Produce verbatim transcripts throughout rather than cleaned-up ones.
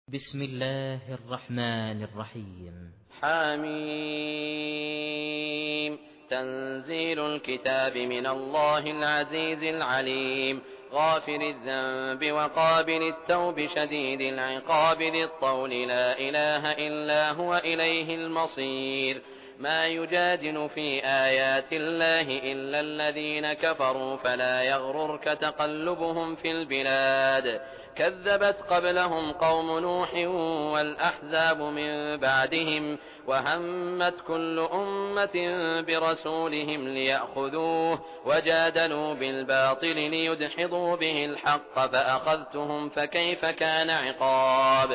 بسم الله الرحمن الرحيم. حميم. تنزيل الكتاب من الله العزيز العليم، غافر الذنب وقابل التوب شديد العقاب ذي الطول، لا إله إلا هو إليه المصير. ما يجادل في آيات الله إلا الذين كفروا، فلا يغررك تقلبهم في البلاد. كذبت قبلهم قوم نوح والأحزاب من بعدهم، وهمت كل أمة برسولهم ليأخذوه، وجادلوا بالباطل ليدحضوا به الحق، فأخذتهم فكيف كان عقاب।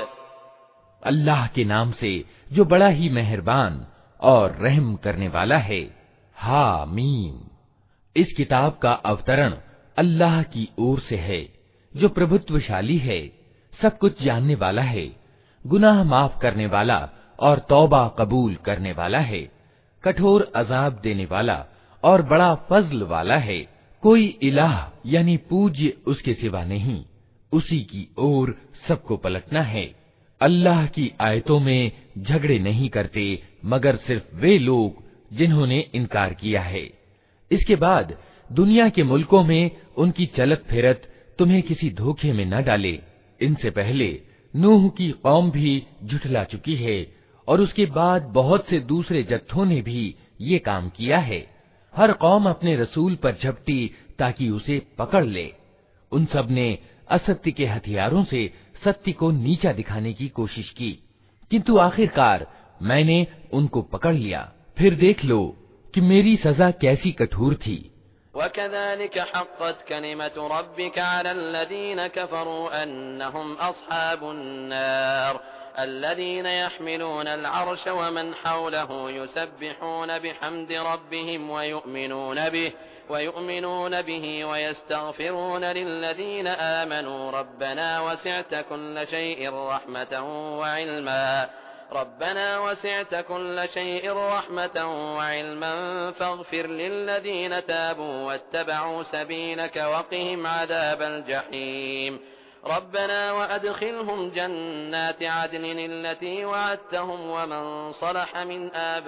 अल्लाह के नाम से जो बड़ा ही मेहरबान और रहम करने वाला है। हा मीम। इस किताब का अवतरण अल्लाह की ओर से है, जो प्रभुत्वशाली है, सब कुछ जानने वाला है, गुनाह माफ करने वाला और तौबा कबूल करने वाला है, कठोर अजाब देने वाला और बड़ा फजल वाला है। कोई इलाह यानी पूज्य उसके सिवा नहीं, उसी की ओर सबको पलटना है। अल्लाह की आयतों में झगड़े नहीं करते मगर सिर्फ वे लोग जिन्होंने इनकार किया है। इसके बाद दुनिया के मुल्कों में उनकी चलत फिरत तुम्हें किसी धोखे में न डाले। इनसे पहले नूह की कौम भी झुठला चुकी है और उसके बाद बहुत से दूसरे जत्थों ने भी ये काम किया है। हर कौम अपने रसूल पर झपटी ताकि उसे पकड़ ले। उन सब ने असत्य के हथियारों से सत्य को नीचा दिखाने की कोशिश की, किंतु आखिरकार मैंने उनको पकड़ लिया। फिर देख लो कि मेरी सजा कैसी कठोर थी। वकज़ालिक हक़्क़त कलिमतु रब्बिक अलल्लज़ीन कफ़रू अन्नहुम अस्हाबुन नार الذين يحملون العرش ومن حوله يسبحون بحمد ربهم ويؤمنون به ويؤمنون به ويستغفرون للذين آمنوا ربنا وسعت كل شيء رحمة وعلما ربنا وسعت كل شيء رحمة وعلما فاغفر للذين تابوا واتبعوا سبيلك وقهم عذاب الجحيم ربنا وأدخلهم جنات عدن التي وعدتهم ومن صلح من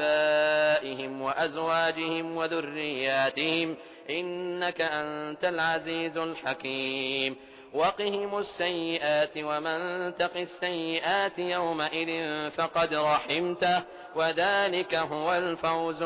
آبائهم وأزواجهم وذرياتهم إنك أنت العزيز الحكيم وقهم السيئات ومن تق السيئات يومئذ فقد رحمته وذلك هو الفوز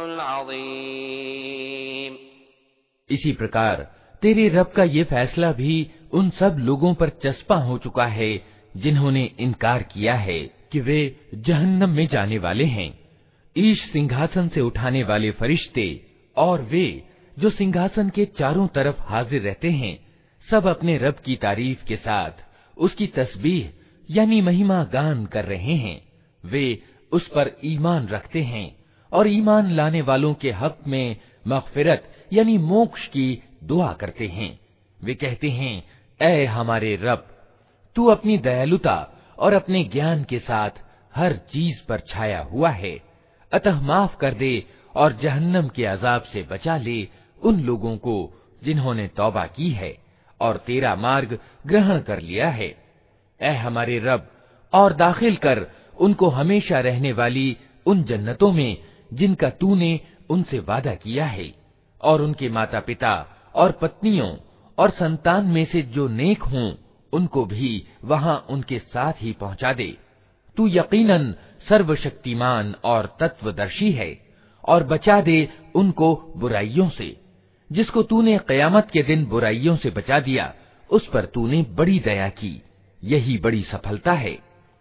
العظيم। इसी प्रकार तेरे रब का ये फैसला भी उन सब लोगों पर चस्पा हो चुका है जिन्होंने इनकार किया है कि वे जहन्नम में जाने वाले हैं। ईश सिंहासन से उठाने वाले फरिश्ते और वे जो सिंहासन के चारों तरफ हाजिर रहते हैं, सब अपने रब की तारीफ के साथ उसकी तस्बीह यानी महिमा गान कर रहे हैं। वे उस पर ईमान रखते हैं और ईमान लाने वालों के हक में मग़फ़िरत यानी मोक्ष की दुआ करते हैं। वे कहते हैं, ऐ हमारे रब, तू अपनी दयालुता और अपने ज्ञान के साथ हर चीज पर छाया हुआ है, अतः माफ कर दे और जहन्नम के अजाब से बचा ले उन लोगों को जिन्होंने तौबा की है और तेरा मार्ग ग्रहण कर लिया है। ऐ हमारे रब, और दाखिल कर उनको हमेशा रहने वाली उन जन्नतों में जिनका तूने उनसे वादा किया है, और उनके माता पिता और पत्नियों और संतान में से जो नेक हों उनको भी वहां उनके साथ ही पहुंचा दे। तू यकीनन सर्वशक्तिमान और तत्वदर्शी है, और बचा दे उनको बुराइयों से। जिसको तूने क़यामत के दिन बुराइयों से बचा दिया, उस पर तूने बड़ी दया की, यही बड़ी सफलता है।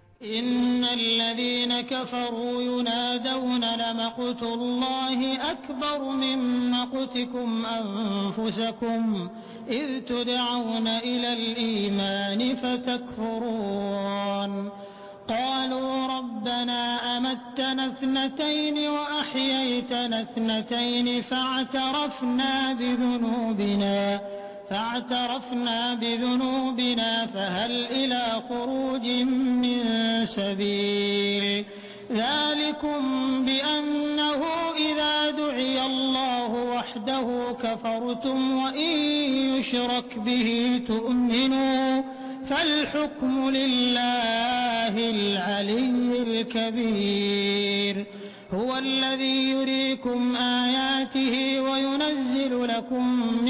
इन्नल्लज़ीन कफ़रू युनादौन लमक़्तुल्लाहि अकबर मिन मक़्तिकुम अन्फुसकुम इज़ तुदऔन इलल ईमान फतकफुरून क़ालू रब्बना अमत्तना इस्नतैन व अह्यैतना इस्नतैन फ़अतरफ़ना बिज़ुनूबिना فاعترفنا بذنوبنا فهل إلى خروج من سبيل ذلكم بأنه إذا دعي الله وحده كفرتم وإن يشرك به تؤمنوا फल लिल्लाहिल अलिय्यिल कबीर हुवल्लज़ी युरीकुम आयातिही व युनज़्ज़िलु लकुम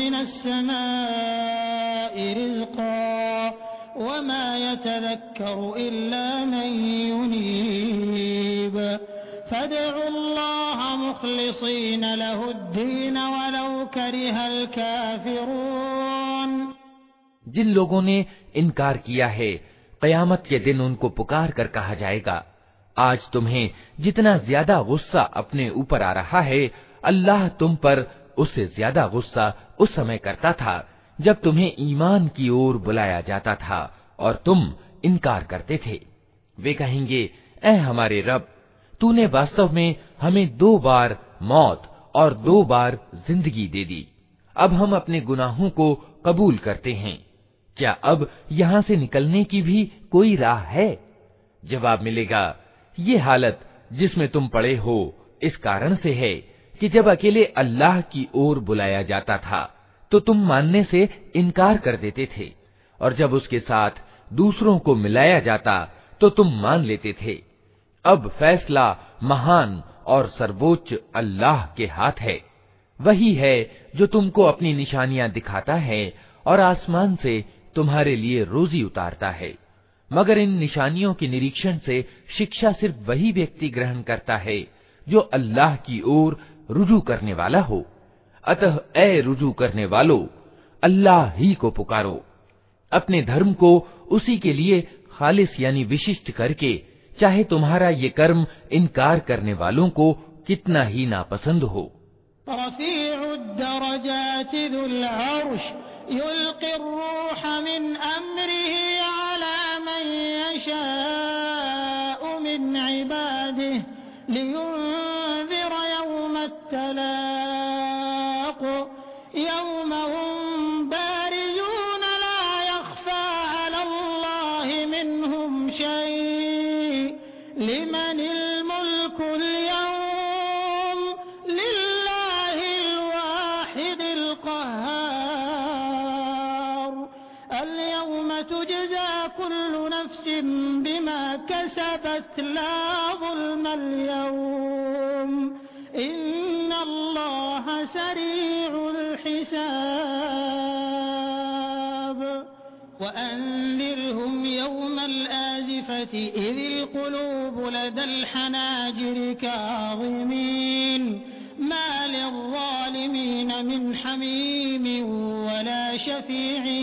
मिनस्समाइ रिज़्क़ा वमा यतज़क्करु इल्ला मन युनीब फदउल्लाह मुख़लिसीन लहुद्दीन वलौ करिहल काफ़िरून। जिन लोगों ने इनकार किया है, क़यामत के दिन उनको पुकार कर कहा जाएगा, आज तुम्हें जितना ज्यादा गुस्सा अपने ऊपर आ रहा है, अल्लाह तुम पर उससे ज्यादा गुस्सा उस समय करता था जब तुम्हें ईमान की ओर बुलाया जाता था और तुम इनकार करते थे। वे कहेंगे, ऐ हमारे रब, तूने वास्तव में हमें दो बार मौत और दो बार जिंदगी दे दी, अब हम अपने गुनाहों को कबूल करते हैं, क्या अब यहाँ से निकलने की भी कोई राह है? जवाब मिलेगा, ये हालत जिसमें तुम पड़े हो इस कारण से है कि जब अकेले अल्लाह की ओर बुलाया जाता था तो तुम मानने से इनकार कर देते थे, और जब उसके साथ दूसरों को मिलाया जाता तो तुम मान लेते थे। अब फैसला महान और सर्वोच्च अल्लाह के हाथ है। वही है जो तुमको अपनी निशानियां दिखाता है और आसमान से तुम्हारे लिए रोजी उतारता है, मगर इन निशानियों के निरीक्षण से शिक्षा सिर्फ वही व्यक्ति ग्रहण करता है जो अल्लाह की ओर रुजू करने वाला हो। अतः ऐ रुजू करने वालों, अल्लाह ही को पुकारो, अपने धर्म को उसी के लिए खालिस यानी विशिष्ट करके, चाहे तुम्हारा ये कर्म इनकार करने वालों को कितना ही नापसंद हो। युल्क़िर रूह मिन अम्रिही अला मन यशाअु मिन इबादिही लियुन्ज़िर यौमत तलाक़ यौम हुम बारिज़ून ला यख़फ़ा अलल्लाहि मिनहुम शै' लिमनिल मुल्कुल यौम लिल्लाहिल वाहिदिल क़ह्हार अल-यौम तुजज़ा कुल्लु नफ्सिन बिमा कसबत ला ज़ुल्मा अल-यौम इन्नल्लाह सरीउल हिसाब वअन्ज़िरहुम यौमल आज़िफ़ति इज़िल क़ुलूबु लदल हनाजिरि काज़िमीन मा लिज़्ज़ालिमीन मिन हमीमिन वला शफ़ी'इन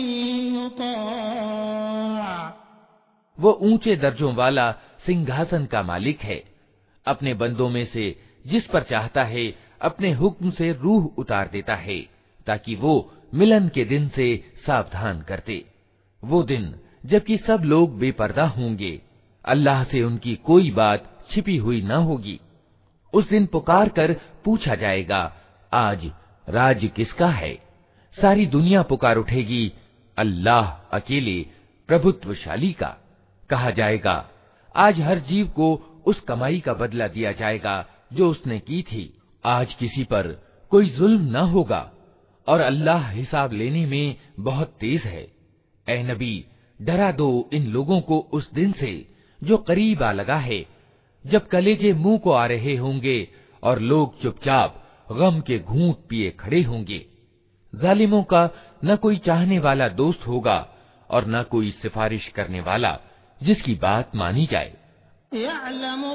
युताअ। वो ऊंचे दर्जों वाला सिंहासन का मालिक है, अपने बंदों में से जिस पर चाहता है अपने हुक्म से रूह उतार देता है ताकि वो मिलन के दिन से सावधान करते। वो दिन जबकि सब लोग बेपर्दा होंगे, अल्लाह से उनकी कोई बात छिपी हुई न होगी। उस दिन पुकार कर पूछा जाएगा, आज राज किसका है? सारी दुनिया पुकार उठेगी, अल्लाह अकेले प्रभुत्वशाली का। कहा जाएगा, आज हर जीव को उस कमाई का बदला दिया जाएगा जो उसने की थी। आज किसी पर कोई जुल्म न होगा और अल्लाह हिसाब लेने में बहुत तेज है। ऐ नबी, डरा दो इन लोगों को उस दिन से जो करीब आ लगा है, जब कलेजे मुंह को आ रहे होंगे और लोग चुपचाप गम के घूंट पिए खड़े होंगे। जालिमों का न कोई चाहने वाला दोस्त होगा और न कोई सिफारिश करने वाला जिसकी बात मानी जाए। यअलमु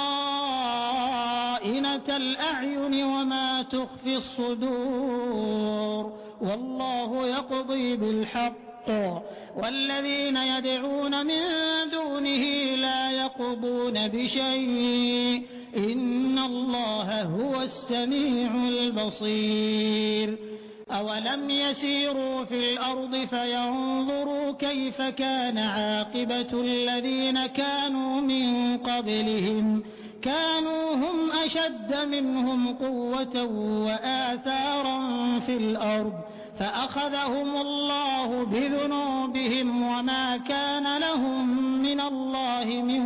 खाइनतल अयुनि वमा तुख्फी अस्सुदूर वल्लाहु यक़दी बिल हक़्क़ वल्लज़ीन यदऊन मिन दूनिही ला यक़दून बिशै'इन इन्नल्लाह हुवस समीउल बसीर। अवलम यसीरू फिल अर्दि फयंज़ुरू कैफ़ कान आक़िबतुल्लज़ीन कानू मिन क़ब्लिहिम कानू हुम अशद्द मिनहुम क़ुव्वतन व आसारन फिल अर्द फ़अख़ज़हुमुल्लाहु बिज़ुनूबिहिम वमा कान लहुम मिनल्लाहि मिन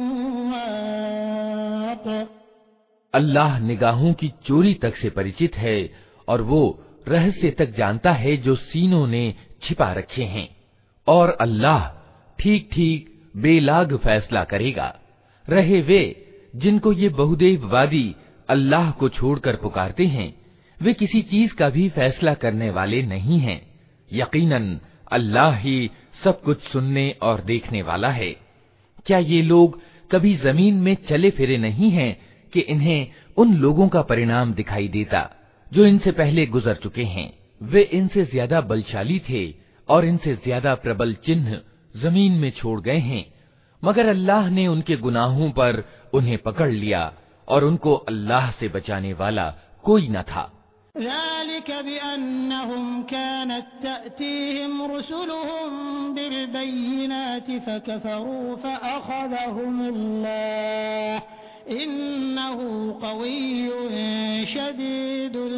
वाक़। अल्लाह निगाहों की चोरी तक से परिचित है और वो रहस्य तक जानता है जो सीनों ने छिपा रखे हैं। और अल्लाह ठीक ठीक बेलाग फैसला करेगा। रहे वे जिनको ये बहुदेववादी अल्लाह को छोड़कर पुकारते हैं, वे किसी चीज का भी फैसला करने वाले नहीं हैं। यकीनन अल्लाह ही सब कुछ सुनने और देखने वाला है। क्या ये लोग कभी जमीन में चले फिरे नहीं हैं कि इन्हें उन लोगों का परिणाम दिखाई देता जो इनसे पहले गुजर चुके हैं? वे इनसे ज्यादा बलशाली थे और इनसे ज्यादा प्रबल चिन्ह जमीन में छोड़ गए हैं, मगर अल्लाह ने उनके गुनाहों पर उन्हें पकड़ लिया और उनको अल्लाह से बचाने वाला कोई न था। ज़ालिक बिअन्नहुम कानत तअतीहिम रुसुलुहुम बिलबय्यिनाति फकफरू फअख़ज़हुमुल्लाह इन्नहु क़विय्युन शदीदुल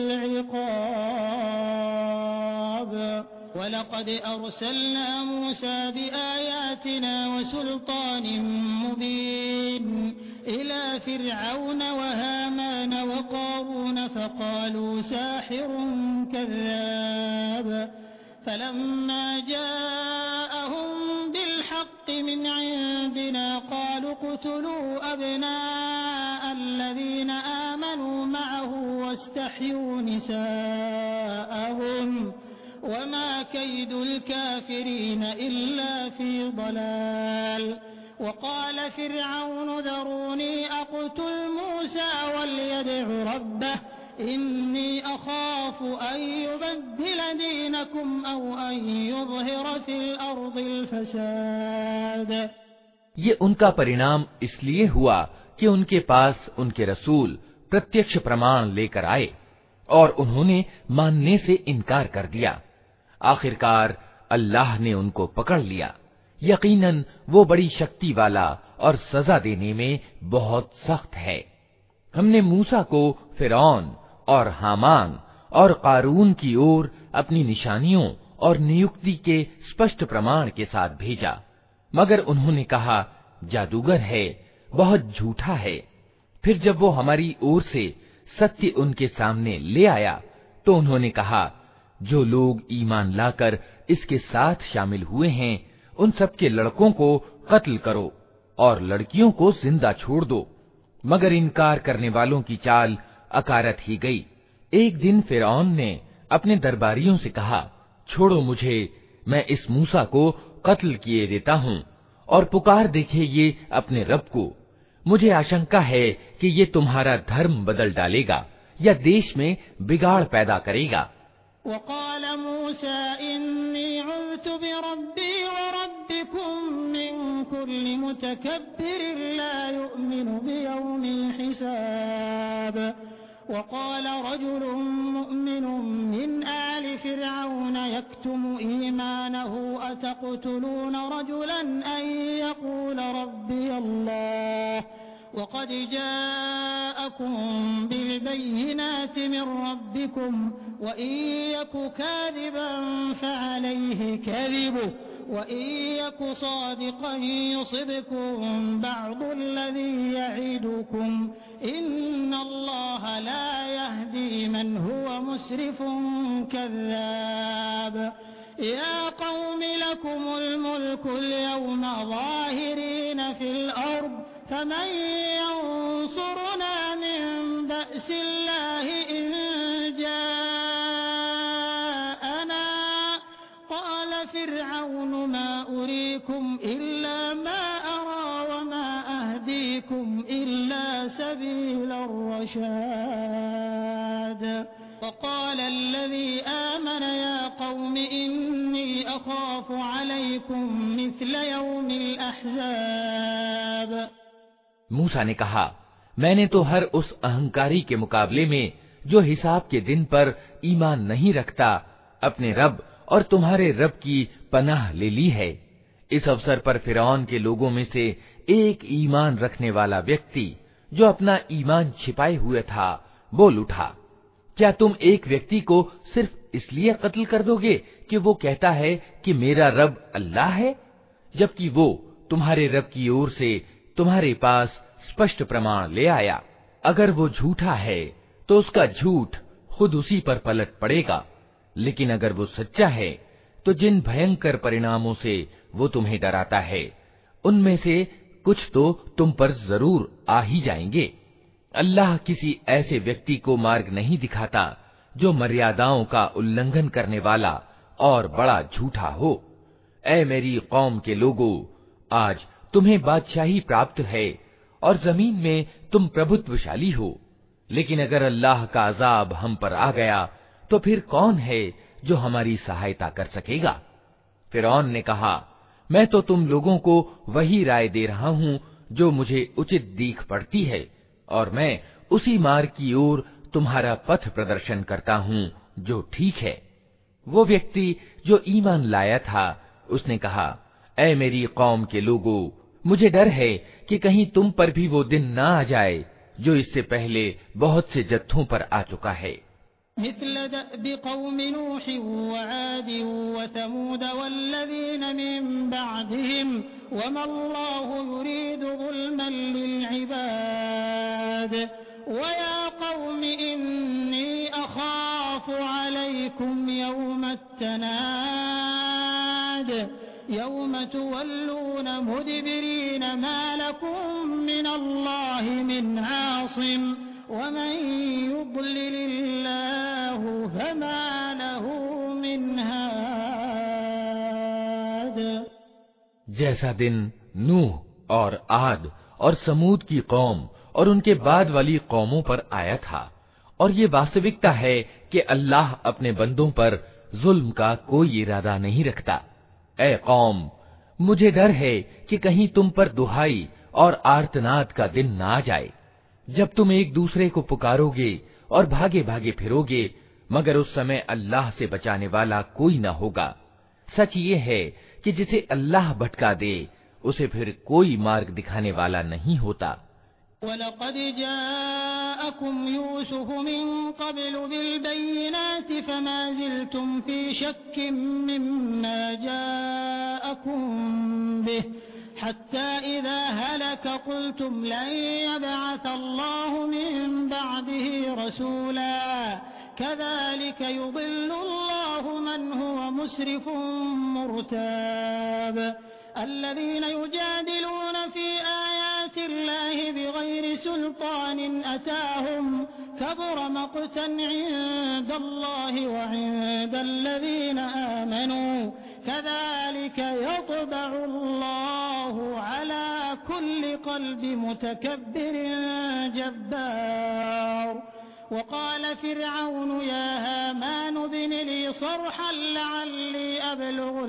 इक़ाब। वलक़द अर्सलना मूसा बिआयातिना वसुल्तानिन मुबीन इला फ़िरऔन वहामान वक़ारून फ़क़ालू साहिरुन कज़्ज़ाब। फलम्मा जाअहुम बिलहक़्क़ि मिन इंदिना क़ालू क़्तुलू अब्नाअल्लज़ीना आमनू मअहु वस्तहयू निसाअहुम वमा कैदुल काफ़िरीन इल्ला फ़ी ضलाल। वक़ाल फ़िरऔन ज़रूनी अक़्तुल मूसा वलयदअ रब्बह इन्नी अख़ाफ़ु अन युबद्दिल दीनकुम औ अन युज़हिर फ़िल अर्दिल फ़साद। ये उनका परिणाम इसलिए हुआ कि उनके पास उनके रसूल प्रत्यक्ष प्रमाण लेकर आए और उन्होंने मानने से इनकार कर दिया। आखिरकार अल्लाह ने उनको पकड़ लिया। यकीनन वो बड़ी शक्ति वाला और सजा देने में बहुत सख्त है। हमने मूसा को फिरौन और हामान और कारून की ओर अपनी निशानियों और नियुक्ति के स्पष्ट प्रमाण के साथ भेजा, मगर उन्होंने कहा जादूगर है, बहुत झूठा है। फिर जब वो हमारी ओर से सत्य उनके सामने ले आया तो उन्होंने कहा, जो लोग ईमान लाकर इसके साथ शामिल हुए हैं उन सब के लड़कों को कत्ल करो और लड़कियों को जिंदा छोड़ दो। मगर इनकार करने वालों की चाल अकारत ही गई। एक दिन फिरौन ने अपने दरबारियों से कहा, छोड़ो मुझे, मैं इस मूसा को कत्ल किए देता हूँ और पुकार देखे ये अपने रब को। मुझे आशंका है कि ये तुम्हारा धर्म बदल डालेगा या देश में बिगाड़ पैदा करेगा। वक़ाल मूसा इन्नी उज़्तु बिरब्बी व रब्बिकुम मिन कुल्लि मुतकब्बिरिन ला युमिनु बियौमिल हिसाब। वक़ाल रजुलुन मुअ्मिनुन मिन आलि फ़िरऔन यक्तुमु ईमानहु अतक़्तुलून रजुलन अन यक़ूल रब्बी अल्लाह वक़द जाअकुम बिलबय्यिनाति मिन रब्बिकुम व इन यकु काज़िबन फ़अलैहि कज़िबुहु व इन यकु सादिक़न युसिबकुम बअदुल्लज़ी यዒदुकुम इन्नल्लाह ला यहदी मन हुवा मुस्रिफुन कज़्ज़ाब। या क़ौमि लकुमुल मुल्कुल यौमा ज़ाहिरीन फ़िल अर्ज़ फमन यंसुरुना मिन बअसिल्लाहि इन जाअना क़ाल फ़िरऔन मा उरीकुम इल्ला मा अरा व मा अहदीकुम इल्ला सबीलर रशाद। वक़ाल الذي آمن या قوم إني أخاف عليكم مثل يوم الأحزاب। मूसा ने कहा, मैंने तो हर उस अहंकारी के मुकाबले में जो हिसाब के दिन पर ईमान नहीं रखता अपने रब और तुम्हारे रब की पनाह ले ली है। इस अवसर पर फिरौन के लोगों में से एक ईमान रखने वाला व्यक्ति जो अपना ईमान छिपाए हुए था बोल उठा, क्या तुम एक व्यक्ति को सिर्फ इसलिए कत्ल कर दोगे कि वो कहता है कि मेरा रब अल्लाह है, जबकि वो तुम्हारे रब की ओर से तुम्हारे पास स्पष्ट प्रमाण ले आया। अगर वो झूठा है तो उसका झूठ खुद उसी पर पलट पड़ेगा, लेकिन अगर वो सच्चा है तो जिन भयंकर परिणामों से वो तुम्हें डराता है उनमें से कुछ तो तुम पर जरूर आ ही जाएंगे। अल्लाह किसी ऐसे व्यक्ति को मार्ग नहीं दिखाता जो मर्यादाओं का उल्लंघन करने वाला और बड़ा झूठा हो। ऐ मेरी कौम के लोगों, आज तुम्हें बादशाही प्राप्त है और जमीन में तुम प्रभुत्वशाली हो, लेकिन अगर अल्लाह का अजाब हम पर आ गया तो फिर कौन है जो हमारी सहायता कर सकेगा। फिरौन ने कहा, मैं तो तुम लोगों को वही राय दे रहा हूँ जो मुझे उचित दीख पड़ती है, और मैं उसी मार्ग की ओर तुम्हारा पथ प्रदर्शन करता हूँ जो ठीक है। वो व्यक्ति जो ईमान लाया था उसने कहा, ऐ मेरी कौम के लोगों, मुझे डर है कि कहीं तुम पर भी वो दिन ना आ जाए जो इससे पहले बहुत से जत्थों पर आ चुका है। मिस्ल दअबि कौमि नूह व आद व समूद वल्लज़ीन मिन बअदहिम वमा अल्लाहु युरीदु ज़ुल्मन लिल इबाद व या कौमि इन्नी अखाफु अलैकुम यौम तनाद यौम तुवल्लून मुदबिरीन मा लकुम मिन अल्लाहि मिन आसिम वमन युद्लिलिल्लाहु फमा लहु मिन हाद। जैसा दिन नूह और आद और समूद की कौम और उनके बाद वाली कौमों पर आया था, और ये वास्तविकता है कि अल्लाह अपने बंदों पर जुल्म का कोई इरादा नहीं रखता। ऐ कौम, मुझे डर है कि कहीं तुम पर दुहाई और आर्तनाद का दिन ना आ जाए, जब तुम एक दूसरे को पुकारोगे और भागे भागे फिरोगे, मगर उस समय अल्लाह से बचाने वाला कोई न होगा। सच ये है कि जिसे अल्लाह भटका दे उसे फिर कोई मार्ग दिखाने वाला नहीं होता। वलक़द जाअकुम यूसुफ मिन क़ब्लु बिलबय्यिनाति फमा ज़िलतुम फ़ी शक्किन मिम्मा जाअकुम बिहि हत्ता इज़ा हलक क़ुल्तुम लन यबअथ अल्लाहु मिन बअदिही रसूला कज़ालिक युज़िल्लु अल्लाहु मन हुव मुस्रिफुम मुर्ताब الذين يجادلون في آيات الله بغير سلطان أتاهم كبر مقتا عند الله وعند الذين آمنوا كذلك يطبع الله على كل قلب متكبر جبار وقال فرعون يا هامان ابن لي صرحا لعلي أبلغ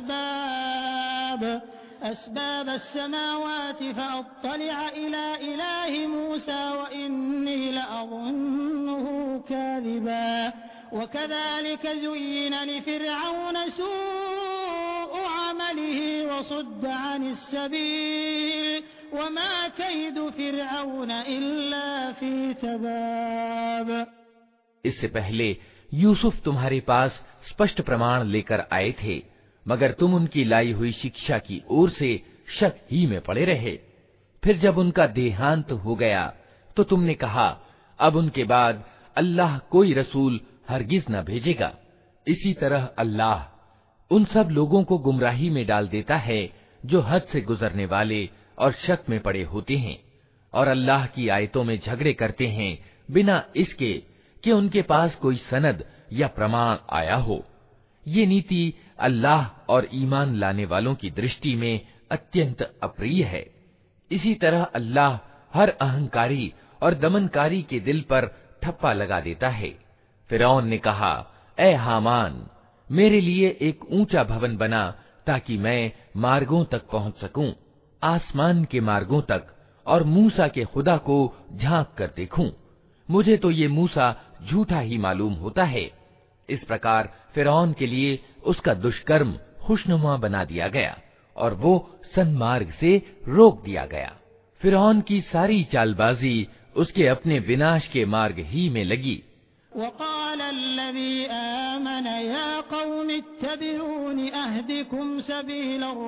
الأسباب أسباب السماوات فأطلع إلى إله موسى وإني لأظنه كاذبا وكذلك زين لفرعون سوء عمله وصد عن السبيل وما كيد فرعون إلا في تباب। इससे पहले यूसुफ तुम्हारे पास स्पष्ट प्रमाण लेकर आए थे, मगर तुम उनकी लाई हुई शिक्षा की ओर से शक ही में पड़े रहे। फिर जब उनका देहांत हो गया तो तुमने कहा, अब उनके बाद अल्लाह कोई रसूल हरगिज न भेजेगा। इसी तरह अल्लाह उन सब लोगों को गुमराही में डाल देता है जो हद से गुजरने वाले और शक में पड़े होते हैं, और अल्लाह की आयतों में झगड़े करते हैं बिना इसके कि उनके पास कोई सनद या प्रमाण आया हो। ये नीति अल्लाह और ईमान लाने वालों की दृष्टि में अत्यंत अप्रिय है। इसी तरह अल्लाह हर अहंकारी और दमनकारी के दिल पर ठप्पा लगा देता है। फिरौन ने कहा, ऐ हामान, मेरे लिए एक ऊंचा भवन बना ताकि मैं मार्गों तक पहुंच सकूं, आसमान के मार्गों तक, और मूसा के खुदा को झांक कर देखूं। मुझे तो ये मूसा झूठा ही मालूम होता है। इस प्रकार फिरौन के लिए उसका दुष्कर्म खुशनुमा बना दिया गया और वो सन्मार्ग से रोक दिया गया। फिरौन की सारी चालबाजी उसके अपने विनाश के मार्ग ही में लगी। वक़ाल अल्लज़ी आमन या क़ौम इत्तबिऊनी अहदिकुम सबीलर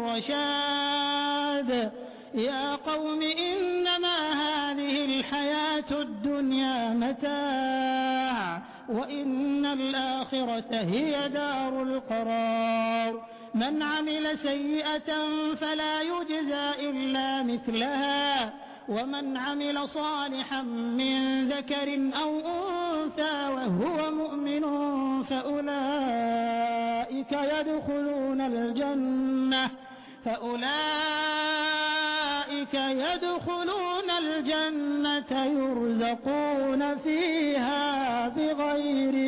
रशाद या क़ौम इन्नमा हाज़िहिल हयातुद दुन्या मता' वइन्नल आखिरत हिय दारुल करार मन अमिल सय्यअतन फला युज्ज़ा इल्ला मिस्लहा वमन अमिल सालिहन मिन ज़करिन औ उन्सा वहुव मुअमिनुन फउलाइका यदखुलूनल जन्नह फउलाइका यदखुलूनल जन्नत युरज़क़ून फ़ीहा बिग़ैरि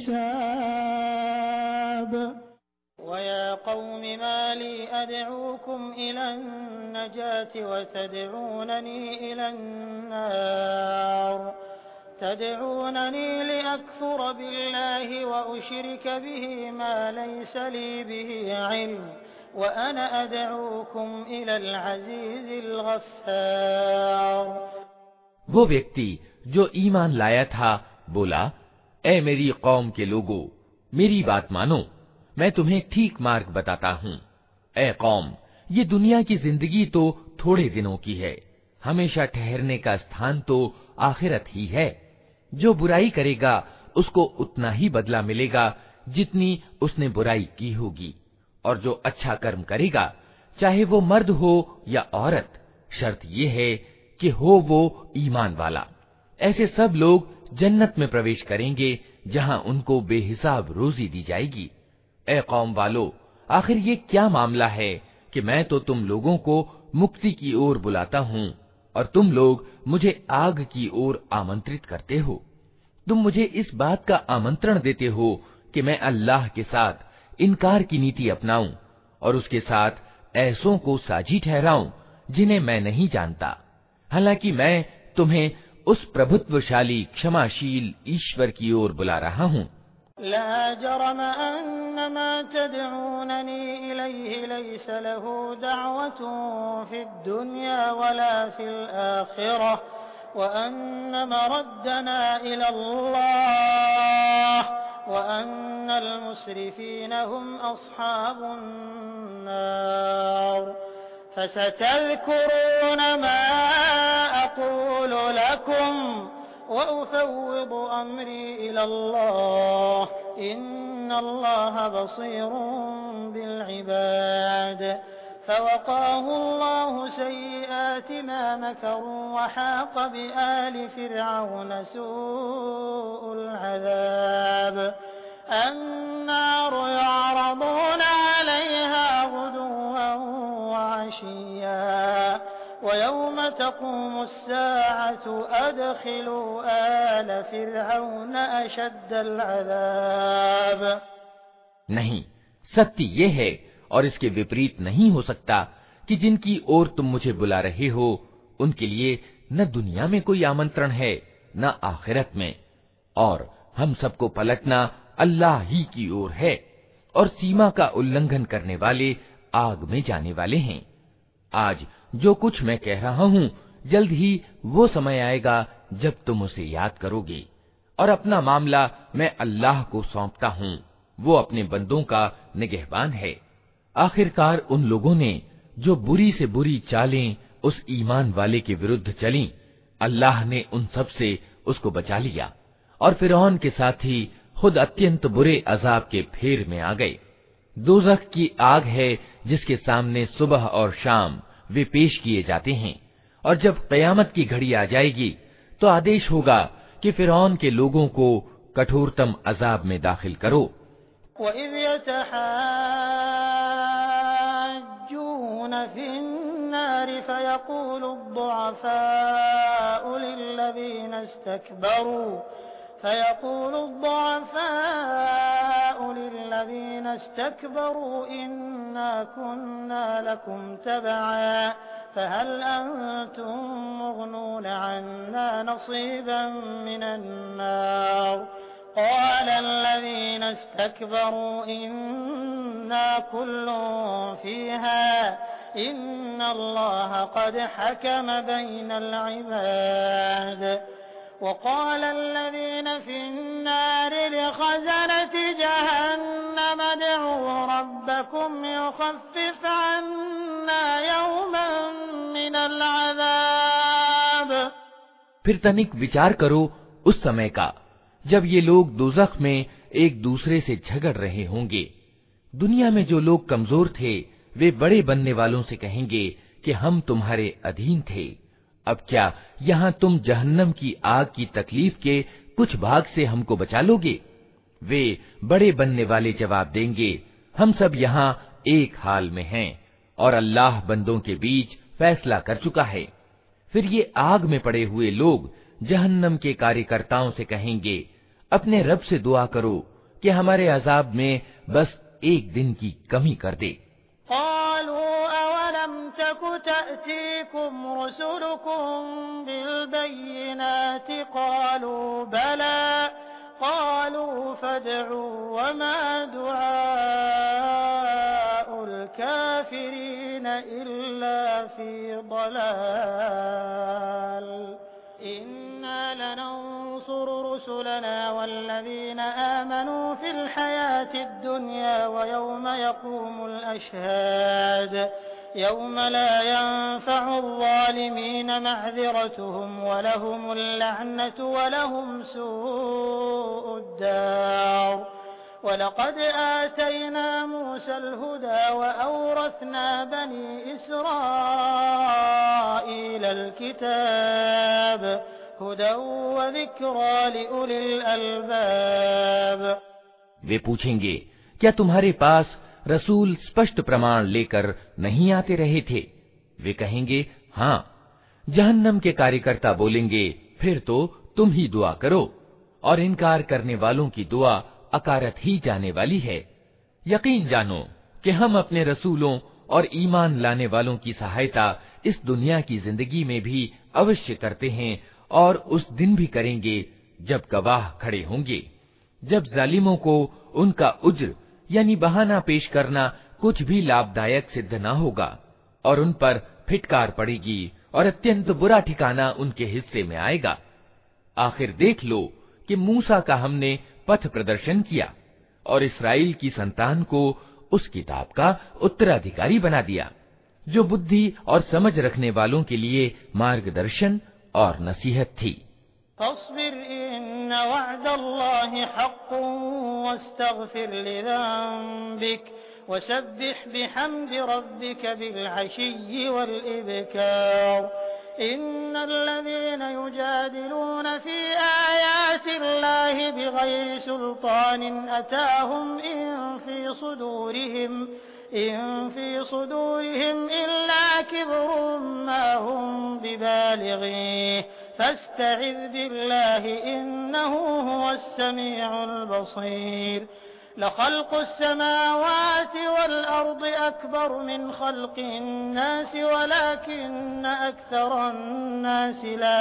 हिसाब वया कौम मा ली अदऊकुम इलन नजाति वतदऊननी इलन नार तदऊननी लिअकफुर बिल्लाहि व उश्रिक बिही मा लैस ली बिही इल्म व अना अदऊकुम इलल अज़ीज़िल गफ़्फ़ार। वो व्यक्ति जो ईमान लाया था बोला, ए मेरी कौम के लोगों, मेरी बात मानो, मैं तुम्हें ठीक मार्ग बताता हूँ। ए कौम, ये दुनिया की जिंदगी तो थोड़े दिनों की है, हमेशा ठहरने का स्थान तो आखिरत ही है। जो बुराई करेगा उसको उतना ही बदला मिलेगा जितनी उसने बुराई की होगी, और जो अच्छा कर्म करेगा चाहे वो मर्द हो या औरत, शर्त ये है कि हो वो ईमान वाला। ऐसे सब लोग जन्नत में प्रवेश करेंगे जहाँ उनको बेहिसाब रोजी दी जाएगी। ए कौम वालो, आखिर ये क्या मामला है कि मैं तो तुम लोगों को मुक्ति की ओर बुलाता हूँ और तुम लोग मुझे आग की ओर आमंत्रित करते हो। तुम मुझे इस बात का आमंत्रण देते हो कि मैं अल्लाह के साथ इनकार की नीति अपनाऊं और उसके साथ ऐसों को साझी ठहराऊं जिन्हें मैं नहीं जानता, हालांकि मैं तुम्हें उस प्रभुत्वशाली क्षमाशील ईश्वर की ओर बुला रहा हूँ। ला जरम अन्नमा तदऊननी इलैहि लैस लहू दअवतुन फिद दुनिया वला फिल आखिरह व अन्न मरद्दना इलल्लाह व अन्नल मुस्रिफीन हुम अस्हाबुन नार फसतज़कुरून मा अक़ूलु लकुम वउफ़व्विदु अम्री इलल्लाह इन्नल्लाह बसीरुन बिलइबाद फवक़ाहु अल्लाहु सय्यिआति मा मकरू वहाक़ बिआलि फ़िरऔन सूउल अज़ाब अन्नारु युअरदूना अलैहा गुदुव्वन वअशिय्या वयौम तक़ूमु अस्साअतु अदख़िलू आल फ़िरऔन अशद्दल अज़ाब। नहीं, सत्य ये है और इसके विपरीत नहीं हो सकता कि जिनकी ओर तुम मुझे बुला रहे हो उनके लिए न दुनिया में कोई आमंत्रण है न आखिरत में, और हम सबको पलटना अल्लाह ही की ओर है, और सीमा का उल्लंघन करने वाले आग में जाने वाले हैं। आज जो कुछ मैं कह रहा हूँ, जल्द ही वो समय आएगा जब तुम उसे याद करोगे, और अपना मामला मैं अल्लाह को सौंपता हूँ, वो अपने बंदों का निगहबान है। आखिरकार उन लोगों ने जो बुरी से बुरी चालें उस ईमान वाले के विरुद्ध चलीं, अल्लाह ने उन सब से उसको बचा लिया, और फिरौन के साथी खुद अत्यंत बुरे अजाब के फेर में आ गए। दोज़ख की आग है जिसके सामने सुबह और शाम वे पेश किए जाते हैं, और जब कयामत की घड़ी आ जाएगी तो आदेश होगा कि फिरौन के लोगों को कठोरतम अजाब में दाखिल करो। वइज़ यतहाज्जून फ़िन्नार फ़यक़ूलु अद्दुअफ़ाउ लिल्लज़ीना इस्तकबरू فيقول الضعفاء للذين استكبروا إنا كنا لكم تبعا فهل أنتم مغنون عنا نصيبا من النار قال الذين استكبروا إنا كل فيها إن الله قد حكم بين العباد وقال الذين في النار لخزنة جهنم ادعوا ربكم يخفف عنا يوما من العذاب। फिर तनिक विचार करो उस समय का जब ये लोग दोज़ख में एक दूसरे से झगड़ रहे होंगे। दुनिया में जो लोग कमजोर थे वे बड़े बनने वालों से कहेंगे कि हम तुम्हारे अधीन थे, अब क्या यहाँ तुम जहन्नम की आग की तकलीफ के कुछ भाग से हमको बचा लोगे? वे बड़े बनने वाले जवाब देंगे, हम सब यहाँ एक हाल में हैं और अल्लाह बंदों के बीच फैसला कर चुका है। फिर ये आग में पड़े हुए लोग जहन्नम के कार्यकर्ताओं से कहेंगे, अपने रब से दुआ करो कि हमारे अजाब में बस एक दिन की कमी कर दे। रसूलना वल्लज़ीना आमनू फिल हयातिद दुनिया व यौम यक़ूमुल अशहाद यौम ला यंफ़उज़-ज़ालिमीन मअज़िरतुहुम व लहुमुल लअनतु व लहुम सूउद-दार वलक़द आतैना मूसल हुदा व औरथना बनी इसराईलल किताब वे पूछेंगे, क्या तुम्हारे पास रसूल स्पष्ट प्रमाण लेकर नहीं आते रहे थे? वे कहेंगे, हाँ। जहन्नम के कार्यकर्ता बोलेंगे, फिर तो तुम ही दुआ करो, और इनकार करने वालों की दुआ अकारत ही जाने वाली है। यकीन जानो कि हम अपने रसूलों और ईमान लाने वालों की सहायता इस दुनिया की जिंदगी में भी अवश्य करते हैं और उस दिन भी करेंगे जब गवाह खड़े होंगे, जब जालिमों को उनका उज्र यानी बहाना पेश करना कुछ भी लाभदायक सिद्ध न होगा और उन पर फिटकार पड़ेगी और अत्यंत बुरा ठिकाना उनके हिस्से में आएगा। आखिर देख लो कि मूसा का हमने पथ प्रदर्शन किया और इस्राएल की संतान को उस किताब का उत्तराधिकारी बना दिया जो बुद्धि और समझ रखने वालों के लिए मार्गदर्शन और नसीहत थी। फस्बिर इन्न वअदल्लाहि हक़्क़ुन वस्तग़फिर लिज़ंबिक वसब्बिह बिहम्दि रब्बिक बिलअशिय्यि वल-इब्कार इन्नल्लज़ीना युजादिलून फ़ी आयातिल्लाहि बिग़ैरि सुल्तानिन अताहुम इन फ़ी सुदूरिहिम इन फ़ी सुदूरिहिम इल्ला किब्रुम मा हुम बिबालिग़िह फस्तइज़ बिल्लाहि इन्नहु हुवस-समीउल बसीर लख़ल्क़ुस समावाति वल अर्दि अकबर मिन ख़ल्क़िन नासि वलाकिन्न अक्सरन नासि ला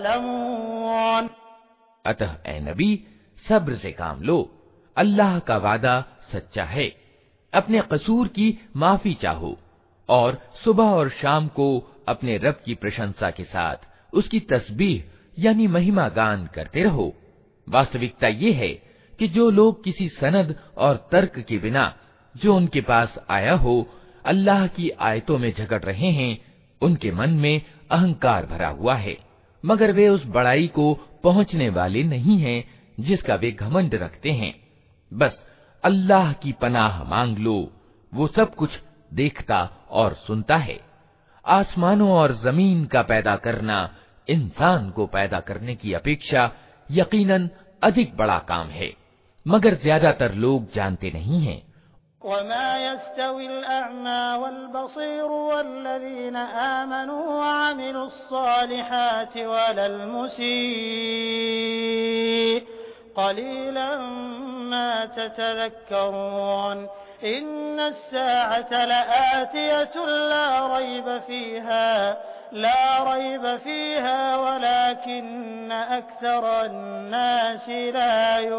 यअलमून। अतः ए नबी, सब्र से काम लो, अल्लाह का वादा सच्चा है। अपने कसूर की माफी चाहो और सुबह और शाम को अपने रब की प्रशंसा के साथ उसकी तस्बीह यानी महिमा गान करते रहो। वास्तविकता ये है कि जो लोग किसी सनद और तर्क के बिना जो उनके पास आया हो अल्लाह की आयतों में झगड़ रहे हैं, उनके मन में अहंकार भरा हुआ है, मगर वे उस बड़ाई को पहुंचने वाले नहीं हैं जिसका वे घमंड रखते हैं। बस अल्लाह की पनाह मांग लो, वो सब कुछ देखता और सुनता है। आसमानों और जमीन का पैदा करना इंसान को पैदा करने की अपेक्षा यकीनन अधिक बड़ा काम है, मगर ज्यादातर लोग जानते नहीं हैं। वमा यस्तविल अअमा वल बसीर वल्लज़ीना आमनू व अमिलुस्सालिहाति वलल मुसीअ क़लीलन मा ततज़क्करून इन्नस्साअत लआतियतुन ला रैब फ़ीहा ला रैब फ़ीहा वलाकिन्न अक्सरन्नासि ला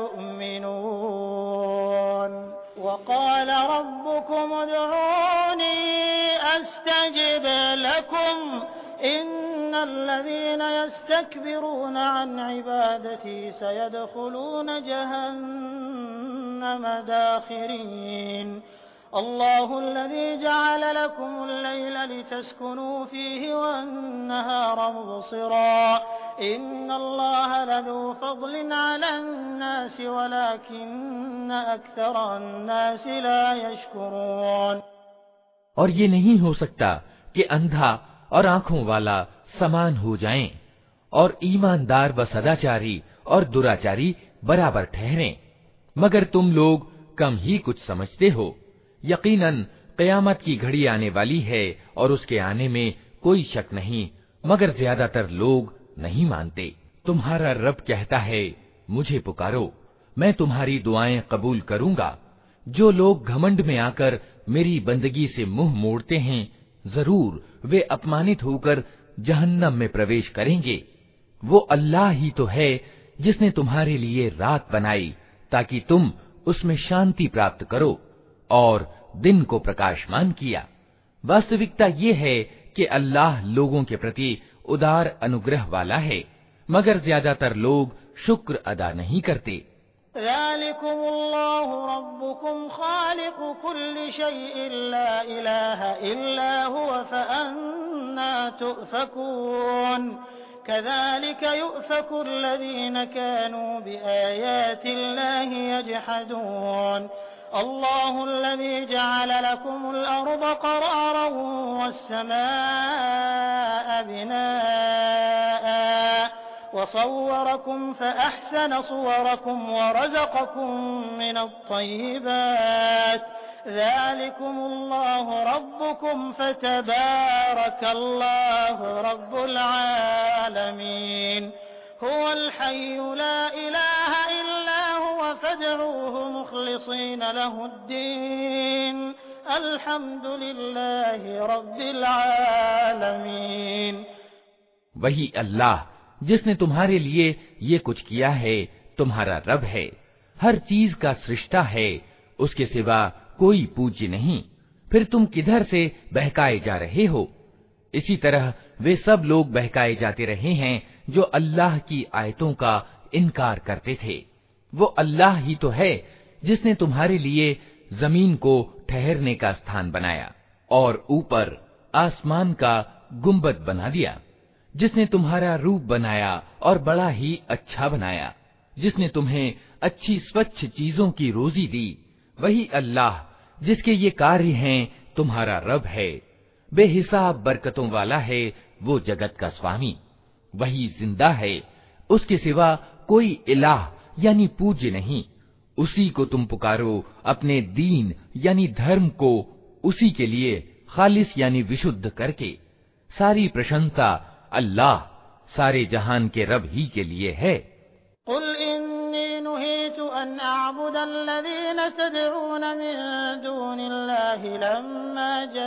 युमिनून। वक़ाल रब्बुकुम उदऊनी अस्तजिब लकुम इन्नल्लज़ीना यस्तकबिरून अन इबादती सयदखुलून जहन्नम दाखिरीन। अल्लाहु अल्लज़ी जअल लकुमुल लैला लितस्कुनू फ़ीहि वन्नहारा मुबसिरा इन्नल्लाह लज़ू फ़ज़लिन अलन्नास वलाकिन्न अक्सरन्नास ला यशकुरून। और ये नहीं हो सकता कि अंधा और आंखों वाला समान हो जाएं और ईमानदार व सदाचारी और दुराचारी बराबर ठहरें, मगर तुम लोग कम ही कुछ समझते हो। यकीनन क़यामत की घड़ी आने वाली है और उसके आने में कोई शक नहीं, मगर ज्यादातर लोग नहीं मानते। तुम्हारा रब कहता है, मुझे पुकारो, मैं तुम्हारी दुआएं कबूल करूंगा। जो लोग घमंड में आकर मेरी बंदगी से मुंह मोड़ते हैं, जरूर वे अपमानित होकर जहन्नम में प्रवेश करेंगे। वो अल्लाह ही तो है जिसने तुम्हारे लिए रात बनाई ताकि तुम उसमें शांति प्राप्त करो और दिन को प्रकाशमान किया। वास्तविकता ये है कि अल्लाह लोगों के प्रति उदार अनुग्रह वाला है, मगर ज्यादातर लोग शुक्र अदा नहीं करते। ज़ालिकुमुल्लाहु रब्बुकुम खालिक़ु कुल्लि शैइन ला इलाहा इल्ला हुवा फ़अन्ना तुफ़कून। कज़ालिक युफ़कु अल्लज़ीन कानू बिआयातिल्लाहि यजहदून। अल्लाहु अल्लज़ी जअल लकुमुल अर्ज़ क़रारन वस्समाअ बिनाअ वसव्वरकुम फ़अहसन सुवरकुम वरज़क़कुम मिनत्तय्यिबात। ज़ालिकुमुल्लाहु रब्बुकुम फ़तबारकल्लाहु रब्बुल आलमीन। हुवल हय्यु ला इलाहा इल्ला हुवा फ़ad'ूहु मुख़लिसीन लहुद्दीन। अल्हम्दुलिल्लाहि रब्बिल आलमीन। वही अल्लाह जिसने तुम्हारे लिए ये कुछ किया है तुम्हारा रब है, हर चीज का सृष्टा है, उसके सिवा कोई पूज्य नहीं। फिर तुम किधर से बहकाए जा रहे हो? इसी तरह वे सब लोग बहकाए जाते रहे हैं जो अल्लाह की आयतों का इनकार करते थे। वो अल्लाह ही तो है जिसने तुम्हारे लिए जमीन को ठहरने का स्थान बनाया और ऊपर आसमान का गुंबद बना दिया, जिसने तुम्हारा रूप बनाया और बड़ा ही अच्छा बनाया, जिसने तुम्हें अच्छी स्वच्छ चीजों की रोजी दी। वही अल्लाह जिसके ये कार्य हैं तुम्हारा रब है, बेहिसाब बरकतों वाला है वो जगत का स्वामी। वही जिंदा है, उसके सिवा कोई इलाह यानी पूज्य नहीं। उसी को तुम पुकारो अपने दीन यानी धर्म को उसी के लिए खालिस यानी विशुद्ध करके। सारी प्रशंसा अल्लाह सारे जहान के रब ही के लिए है। कुल इन्नी नुहीतु अन अअबुदल्लज़ीन तदऊन मिन दूनिल्लाहि लम्मा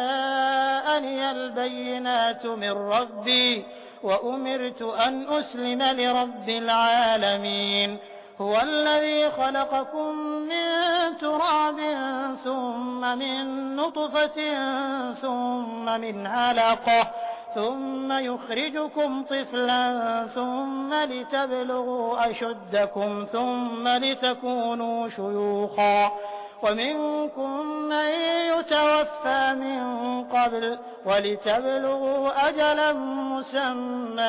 जाअनियल बय्यिनातु मिर रब्बी व उमिरतु अन उस्लिम लिरब्बिल आलमीन। हुवल्लज़ी खलक़कुम मिन तुराबिन सुम्मा मिन नुत्फ़तिन सुम्मा मिन अलक़ह ثم يخرجكم طفلا ثم لتبلغوا أشدكم ثم لتكونوا شيوخا ومنكم من يتوفى من قبل ولتبلغوا أجلا مسمى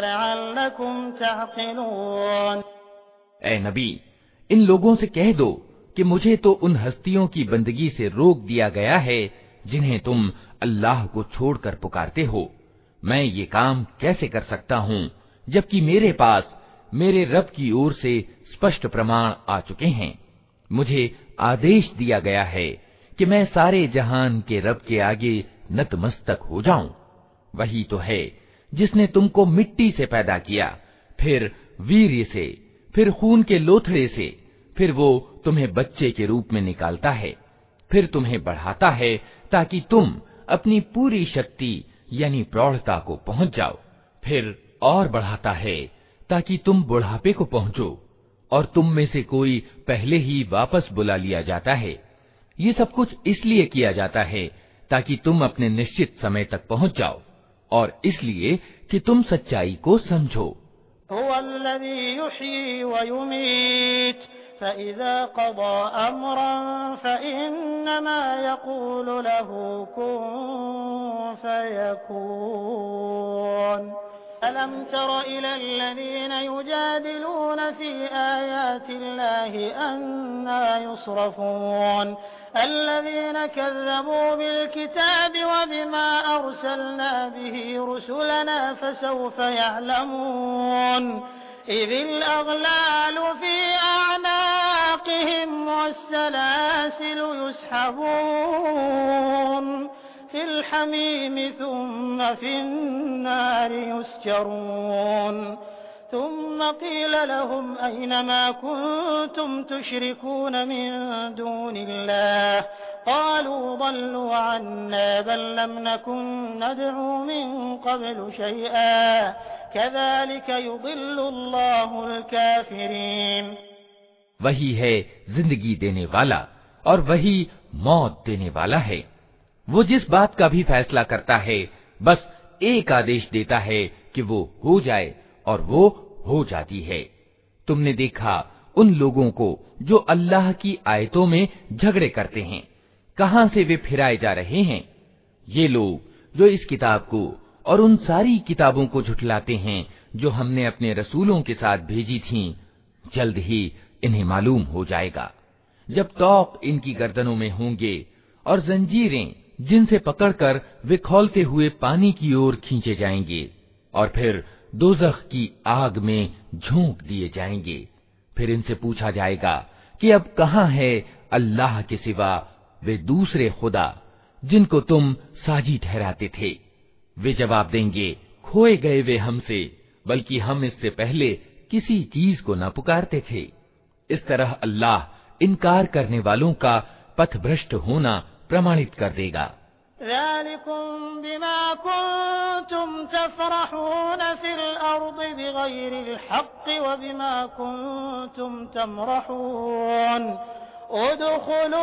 ولعلكم تعقلون। ऐ नबी, इन लोगों से कह दो कि मुझे तो उन हस्तियों की बंदगी से रोक दिया गया है जिन्हें तुम अल्लाह को छोड़कर पुकारते हो। मैं ये काम कैसे कर सकता हूँ जबकि मेरे पास मेरे रब की ओर से स्पष्ट प्रमाण आ चुके हैं। मुझे आदेश दिया गया है कि मैं सारे जहान के रब के आगे नतमस्तक हो जाऊं। वही तो है जिसने तुमको मिट्टी से पैदा किया, फिर वीर्य से, फिर खून के लोथड़े से, फिर वो तुम्हें बच्चे के रूप में निकालता है, फिर तुम्हें बढ़ाता है ताकि तुम अपनी पूरी शक्ति यानी प्रौढ़ता को पहुंच जाओ, फिर और बढ़ाता है ताकि तुम बुढ़ापे को पहुंचो, और तुम में से कोई पहले ही वापस बुला लिया जाता है। ये सब कुछ इसलिए किया जाता है ताकि तुम अपने निश्चित समय तक पहुंच जाओ और इसलिए कि तुम सच्चाई को समझो। हुवल्लज़ी युह्यी व युमीत फ़इज़ा क़ज़ा अम्रन फ़इन्नमा यक़ूलु लहू कुन फ़यकून। ألم تر إلى الذين يجادلون في آيات الله أنى يصرفون الذين كذبوا بالكتاب وبما أرسلنا به رسلنا فسوف يعلمون إذ الأغلال في أعناقهم والسلاسل يسحبون في الحميم ثم في النار يسجرون ثم قيل لهم أين ما كنتم تشركون من دون الله قالوا ضلوا عنا بل لم نكن ندعو من قبل شيئا كذلك يضل الله الكافرين। वही है जिंदगी देने वाला और वही मौत देने वाला है। वो जिस बात का भी फैसला करता है बस एक आदेश देता है कि वो हो जाए और वो हो जाती है। तुमने देखा उन लोगों को जो अल्लाह की आयतों में झगड़े करते हैं, कहां से वे फिराए जा रहे हैं। ये लोग जो इस किताब को और उन सारी किताबों को झुठलाते हैं जो हमने अपने रसूलों के साथ भेजी थीं, जल्द ही इन्हें मालूम हो जाएगा जब तौक इनकी गर्दनों में होंगे और जंजीरें जिनसे पकड़कर वे खौलते हुए पानी की ओर खींचे जाएंगे और फिर दोज़ख की आग में झोंक दिए जाएंगे। फिर इनसे पूछा जाएगा कि अब कहां है अल्लाह के सिवा वे दूसरे खुदा जिनको तुम साजी ठहराते थे। वे जवाब देंगे खोए गए वे हमसे, बल्कि हम इससे पहले किसी चीज को न पुकारते थे। इस तरह अल्लाह इनकार करने वालों का पथभ्रष्ट होना प्रमाणित कर देगा। ज़ालिकुम बिमा कुन्तुम तफ़रहून फ़िल अर्ज़ि बिग़ैरिल हक़्क़ि व बिमा कुन्तुम तमरहून उदख़ुलू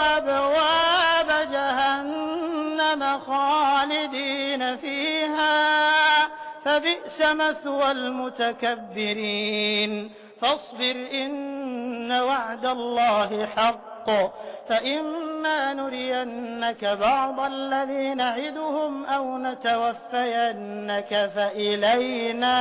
अबवाब जहन्नम ख़ालिदीन फ़ीहा फ़बिअस मथवल मुतकब्बिरीन फ़ास्बिर इन्न वअदल्लाहि हक़्क़ فإما نرينك بعض الذي نعدهم أو نتوفينك فإلينا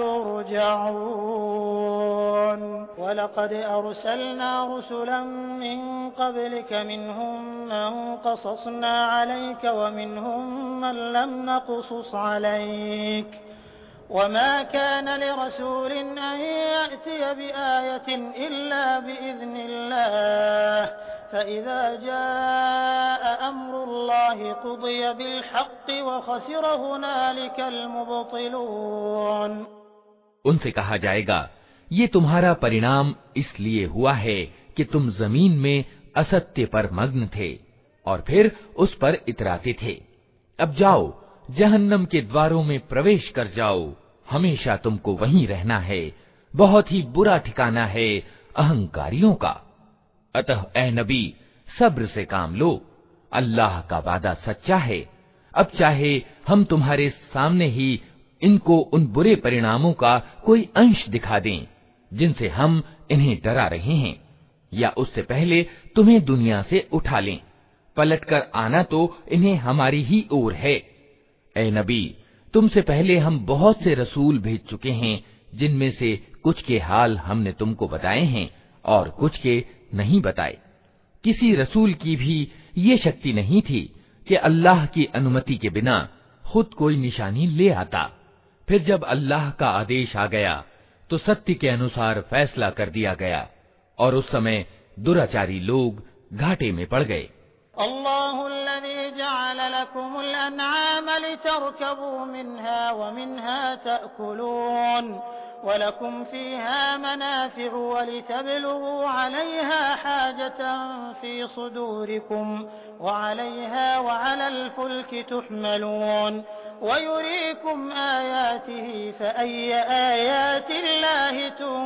يرجعون ولقد أرسلنا رسلا من قبلك منهم من قصصنا عليك ومنهم من لم نقصص عليك وما كان لرسول أن يأتي بآية إلا بإذن الله فإذا جاء أمر الله قضي بالحق وخسر هنالك المبطلون। उनसे कहा जाएगा ये तुम्हारा परिणाम इसलिए हुआ है कि तुम जमीन में असत्य पर मग्न थे और फिर उस पर इतराते थे। अब जाओ जहन्नम के द्वारों में प्रवेश कर जाओ, हमेशा तुमको वहीं रहना है, बहुत ही बुरा ठिकाना है अहंकारियों का। अतः ए नबी सब्र से काम लो, अल्लाह का वादा सच्चा है। अब चाहे हम तुम्हारे सामने ही इनको उन बुरे परिणामों का कोई अंश दिखा दें जिनसे हम इन्हें डरा रहे हैं, या उससे पहले तुम्हें दुनिया से उठा लें, पलटकर आना तो इन्हें हमारी ही ओर है। ए नबी तुमसे पहले हम बहुत से रसूल भेज चुके हैं जिनमें से कुछ के हाल हमने तुमको बताए हैं और कुछ के नहीं बताए। किसी रसूल की भी ये शक्ति नहीं थी कि अल्लाह की अनुमति के बिना खुद कोई निशानी ले आता। फिर जब अल्लाह का आदेश आ गया तो सत्य के अनुसार फैसला कर दिया गया और उस समय दुराचारी लोग घाटे में पड़ गए। अल्लाहुल्लज़ी जअल लकुमुल अनआम लितरकबू मिन्हा व मिन्हा तअकुलून वलकुम फीहा मनाफ़िउ वलितबलुगू अलैहा हाजतन फी सुदूरिकुम वअलैहा वअलल फुल्कि तुहमलून वयुरीकुम आयातिही फ़अय्य आयातिल्लाहि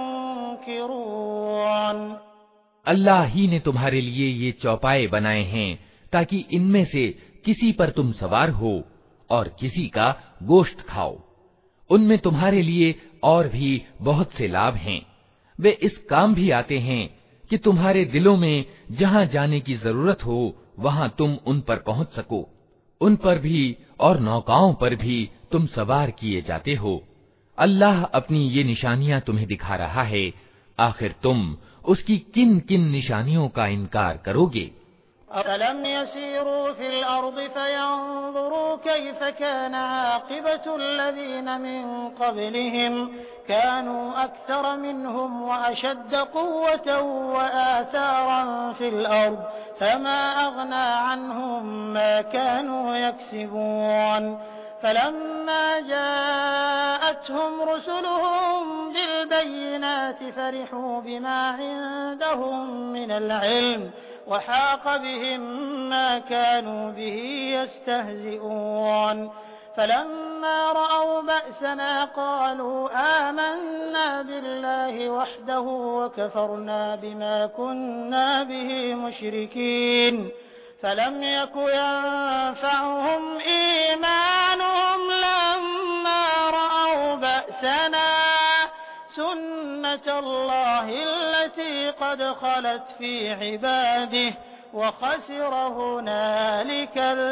तुनकिरून। अल्लाह ही ने तुम्हारे लिए ये चौपाए बनाए हैं ताकि इनमें से किसी पर तुम सवार हो और किसी का गोश्त खाओ। उनमें तुम्हारे लिए और भी बहुत से लाभ हैं। वे इस काम भी आते हैं कि तुम्हारे दिलों में जहां जाने की जरूरत हो वहां तुम उन पर पहुंच सको। उन पर भी और नौकाओं पर भी तुम सवार किए जाते हो। अल्लाह अपनी ये निशानियां तुम्हें दिखा रहा है, आखिर तुम उसकी किन किन निशानियों का इनकार करोगे? अलम यसीरू फिल अर्द फयंजुरू कैफ कान आक़िबतुल्लज़ीना मिन क़ब्लिहिम कानू अक्सर मिनहुम व अशद्द क़ुव्वतन व आसारन फिल अर्द फमा अग़ना अन्हुम मा कानू यक्सिबून फलम्मा जाअतहुम रुसुलुहुम बिलबय्यिनाति फरिहू बिमा इंदहुम मिनल इल्म वहाक़ बिहिम मा कानू बिही यस्तहज़िऊन फलम्मा रअव बअसना क़ालू आमन्ना बिल्लाहि वहदहु वकफ़रना बिमा कुन्ना बिही मुश्रिकीन फलम यकु यंफ़अहुम ईमानुहुम लम्मा रअव बअसना सुन्नतल्लाहि अल्लती क़द ख़लत फ़ी इबादिहि वख़सिर हुनालिकल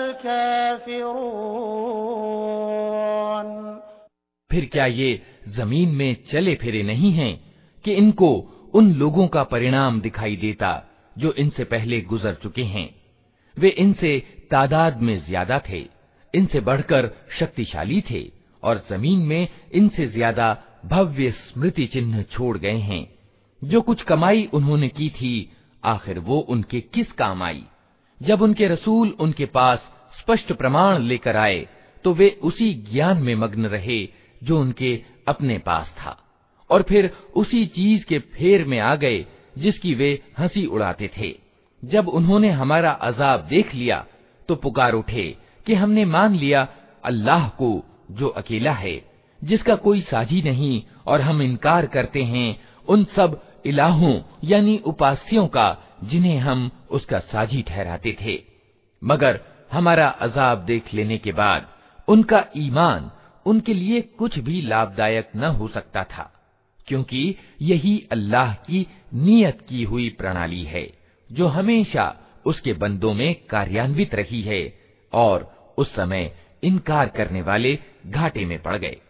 काफ़िरून। फिर क्या ये जमीन में चले फिरे नहीं हैं कि इनको उन लोगों का परिणाम दिखाई देता जो इनसे पहले गुजर चुके हैं? वे इनसे तादाद में ज्यादा थे, इनसे बढ़कर शक्तिशाली थे और जमीन में इनसे ज्यादा भव्य स्मृति चिन्ह छोड़ गए हैं। जो कुछ कमाई उन्होंने की थी, आखिर वो उनके किस काम आई? जब उनके रसूल उनके पास स्पष्ट प्रमाण लेकर आए तो वे उसी ज्ञान में मग्न रहे जो उनके अपने पास था, और फिर उसी चीज के फेर में आ गए जिसकी वे हंसी उड़ाते थे। जब उन्होंने हमारा अजाब देख लिया तो पुकार उठे कि हमने मान लिया अल्लाह को जो अकेला है, जिसका कोई साझी नहीं, और हम इनकार करते हैं उन सब इलाहों यानी उपास्यों का जिन्हें हम उसका साझी ठहराते थे। मगर हमारा अजाब देख लेने के बाद उनका ईमान उनके लिए कुछ भी लाभदायक न हो सकता था, क्योंकि यही अल्लाह की नियत की हुई प्रणाली है जो हमेशा उसके बंदों में कार्यान्वित रही है। और उस समय इनकार करने वाले घाटे में पड़ गए।